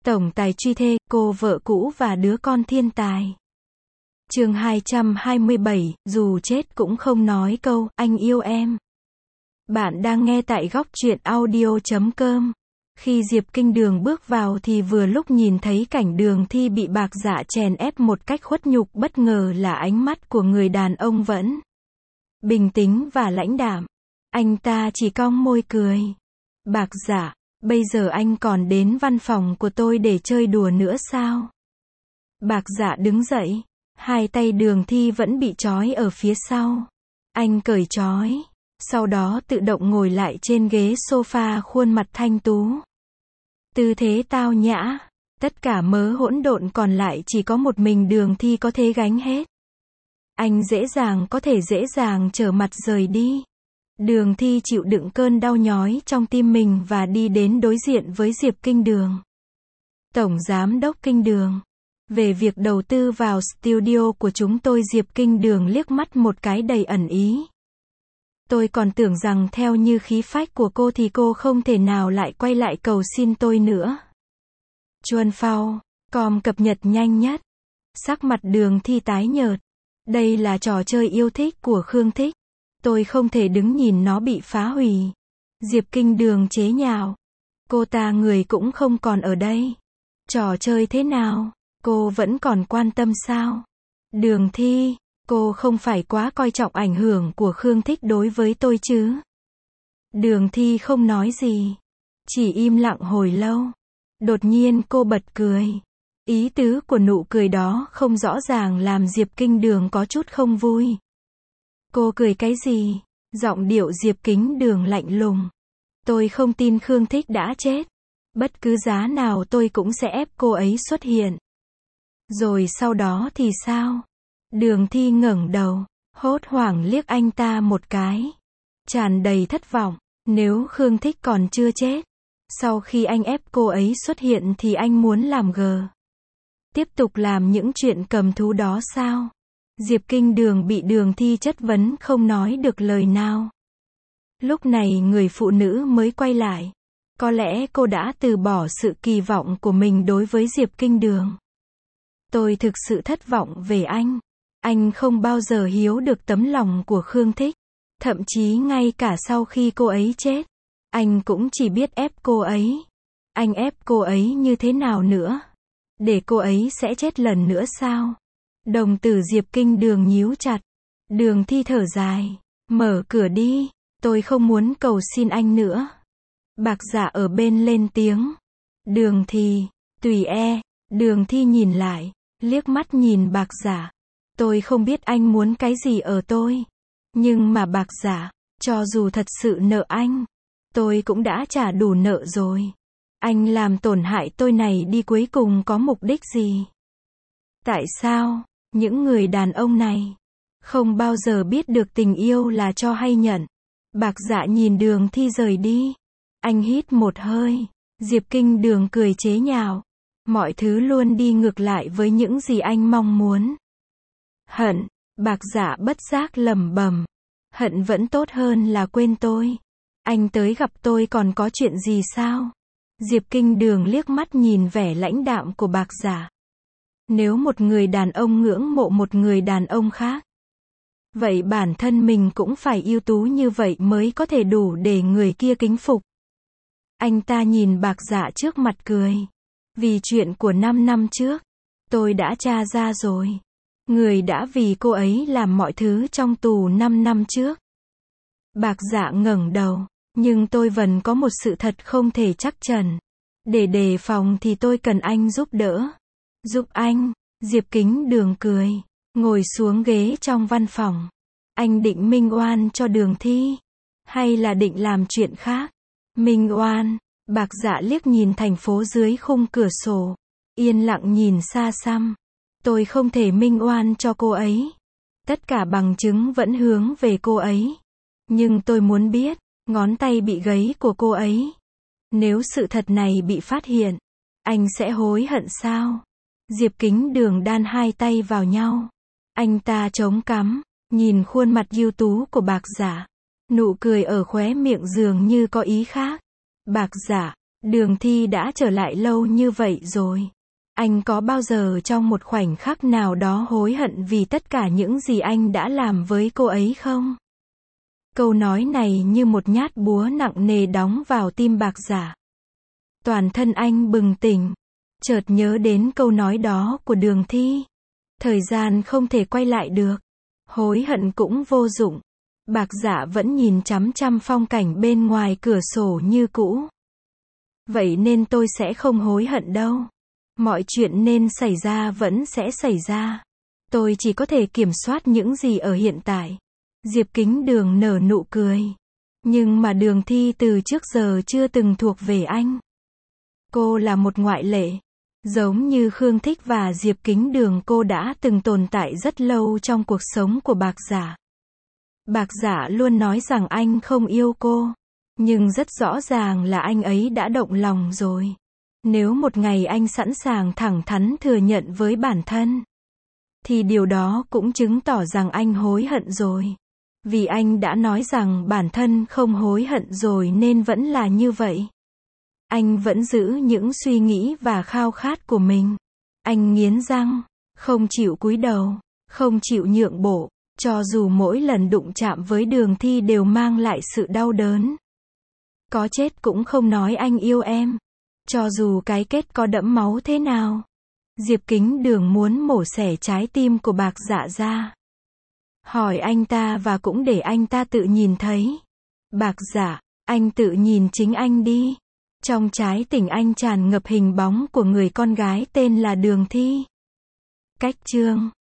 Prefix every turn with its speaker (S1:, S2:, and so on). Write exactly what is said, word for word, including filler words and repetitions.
S1: Tổng tài truy thê, cô vợ cũ và đứa con thiên tài. Chương hai trăm hai mươi bảy, dù chết cũng không nói câu, anh yêu em. Bạn đang nghe tại góc truyện audio chấm com. Khi Diệp Kinh Đường bước vào thì vừa lúc nhìn thấy cảnh Đường Thi bị Bạc Dạ chèn ép một cách khuất nhục, bất ngờ là ánh mắt của người đàn ông vẫn bình tĩnh và lãnh đạm. Anh ta chỉ cong môi cười. Bạc Dạ, bây giờ anh còn đến văn phòng của tôi để chơi đùa nữa sao? Bạc Dạ đứng dậy. Hai tay Đường Thi vẫn bị trói ở phía sau. Anh cởi trói. Sau đó tự động ngồi lại trên ghế sofa, khuôn mặt thanh tú. Tư thế tao nhã. Tất cả mớ hỗn độn còn lại chỉ có một mình Đường Thi có thể gánh hết. Anh dễ dàng có thể dễ dàng trở mặt rời đi. Đường Thi chịu đựng cơn đau nhói trong tim mình và đi đến đối diện với Diệp Kinh Đường. Tổng Giám đốc Kinh Đường. Về việc đầu tư vào studio của chúng tôi, Diệp Kinh Đường liếc mắt một cái đầy ẩn ý. Tôi còn tưởng rằng theo như khí phách của cô thì cô không thể nào lại quay lại cầu xin tôi nữa. Chuan Phao com cập nhật nhanh nhất. Sắc mặt Đường Thi tái nhợt. Đây là trò chơi yêu thích của Khương Thích. Tôi không thể đứng nhìn nó bị phá hủy. Diệp Kinh Đường chế nhạo. Cô ta người cũng không còn ở đây. Trò chơi thế nào? Cô vẫn còn quan tâm sao? Đường Thi, cô không phải quá coi trọng ảnh hưởng của Khương Thích đối với tôi chứ? Đường Thi không nói gì. Chỉ im lặng hồi lâu. Đột nhiên cô bật cười. Ý tứ của nụ cười đó không rõ ràng làm Diệp Kinh Đường có chút không vui. Cô cười cái gì? Giọng điệu Diệp Kinh Đường lạnh lùng. Tôi không tin Khương Thích đã chết. Bất cứ giá nào tôi cũng sẽ ép cô ấy xuất hiện. Rồi sau đó thì sao? Đường Thi ngẩng đầu, hốt hoảng liếc anh ta một cái. Tràn đầy thất vọng. Nếu Khương Thích còn chưa chết, sau khi anh ép cô ấy xuất hiện thì anh muốn làm gờ. Tiếp tục làm những chuyện cầm thú đó sao? Diệp Kinh Đường bị Đường Thi chất vấn không nói được lời nào. Lúc này người phụ nữ mới quay lại. Có lẽ cô đã từ bỏ sự kỳ vọng của mình đối với Diệp Kinh Đường. Tôi thực sự thất vọng về anh. Anh không bao giờ hiếu được tấm lòng của Khương Thích. Thậm chí ngay cả sau khi cô ấy chết, anh cũng chỉ biết ép cô ấy. Anh ép cô ấy như thế nào nữa? Để cô ấy sẽ chết lần nữa sao? Đồng tử Diệp Kinh Đường nhíu chặt. Đường Thi thở dài. Mở cửa đi. Tôi không muốn cầu xin anh nữa. Bạc Dạ ở bên lên tiếng. Đường Thi, tùy e. Đường Thi nhìn lại. Liếc mắt nhìn Bạc Dạ. Tôi không biết anh muốn cái gì ở tôi. Nhưng mà Bạc Dạ, cho dù thật sự nợ anh, tôi cũng đã trả đủ nợ rồi. Anh làm tổn hại tôi này đi cuối cùng có mục đích gì? Tại sao, những người đàn ông này không bao giờ biết được tình yêu là cho hay nhận? Bạc Dạ nhìn Đường Thi rời đi. Anh hít một hơi. Diệp Kinh Đường cười chế nhạo. Mọi thứ luôn đi ngược lại với những gì anh mong muốn. Hận. Bạc Dạ bất giác lẩm bẩm. Hận vẫn tốt hơn là quên tôi. Anh tới gặp tôi còn có chuyện gì sao? Diệp Kinh Đường liếc mắt nhìn vẻ lãnh đạm của Bạc Dạ. Nếu một người đàn ông ngưỡng mộ một người đàn ông khác, vậy bản thân mình cũng phải ưu tú như vậy mới có thể đủ để người kia kính phục. Anh ta nhìn Bạc Dạ trước mặt cười. Vì chuyện của năm năm trước, tôi đã tra ra rồi. Người đã vì cô ấy làm mọi thứ trong tù năm năm trước. Bạc Dạ ngẩng đầu. Nhưng tôi vẫn có một sự thật không thể chắc chắn. Để đề phòng thì tôi cần anh giúp đỡ. Giúp anh? Diệp Kinh Đường cười. Ngồi xuống ghế trong văn phòng. Anh định minh oan cho Đường Thi? Hay là định làm chuyện khác? Minh oan. Bạc Dạ liếc nhìn thành phố dưới khung cửa sổ. Yên lặng nhìn xa xăm. Tôi không thể minh oan cho cô ấy. Tất cả bằng chứng vẫn hướng về cô ấy. Nhưng tôi muốn biết, ngón tay bị gãy của cô ấy. Nếu sự thật này bị phát hiện, anh sẽ hối hận sao? Diệp Kinh Đường đan hai tay vào nhau. Anh ta chống cằm, nhìn khuôn mặt ưu tú của Bạc Dạ. Nụ cười ở khóe miệng dường như có ý khác. Bạc Dạ, Đường Thi đã trở lại lâu như vậy rồi. Anh có bao giờ trong một khoảnh khắc nào đó hối hận vì tất cả những gì anh đã làm với cô ấy không? Câu nói này như một nhát búa nặng nề đóng vào tim Bạc Giả. Toàn thân anh bừng tỉnh, chợt nhớ đến câu nói đó của Đường Thi. Thời gian không thể quay lại được, hối hận cũng vô dụng. Bạc Giả vẫn nhìn chằm chằm phong cảnh bên ngoài cửa sổ như cũ. Vậy nên tôi sẽ không hối hận đâu. Mọi chuyện nên xảy ra vẫn sẽ xảy ra. Tôi chỉ có thể kiểm soát những gì ở hiện tại. Diệp Kính Đường nở nụ cười. Nhưng mà Đường Thi từ trước giờ chưa từng thuộc về anh. Cô là một ngoại lệ. Giống như Khương Thích và Diệp Kính Đường, cô đã từng tồn tại rất lâu trong cuộc sống của Bạc Giả. Bạc Giả luôn nói rằng anh không yêu cô. Nhưng rất rõ ràng là anh ấy đã động lòng rồi. Nếu một ngày anh sẵn sàng thẳng thắn thừa nhận với bản thân, thì điều đó cũng chứng tỏ rằng anh hối hận rồi. Vì anh đã nói rằng bản thân không hối hận rồi nên vẫn là như vậy. Anh vẫn giữ những suy nghĩ và khao khát của mình. Anh nghiến răng, không chịu cúi đầu, không chịu nhượng bộ, cho dù mỗi lần đụng chạm với Đường Thi đều mang lại sự đau đớn. Có chết cũng không nói anh yêu em. Cho dù cái kết có đẫm máu thế nào. Diệp Kính Đường muốn mổ xẻ trái tim của Bạc Dạ ra. Hỏi anh ta và cũng để anh ta tự nhìn thấy. Bạc Dạ, anh tự nhìn chính anh đi. Trong trái tim anh tràn ngập hình bóng của người con gái tên là Đường Thi. Cách chương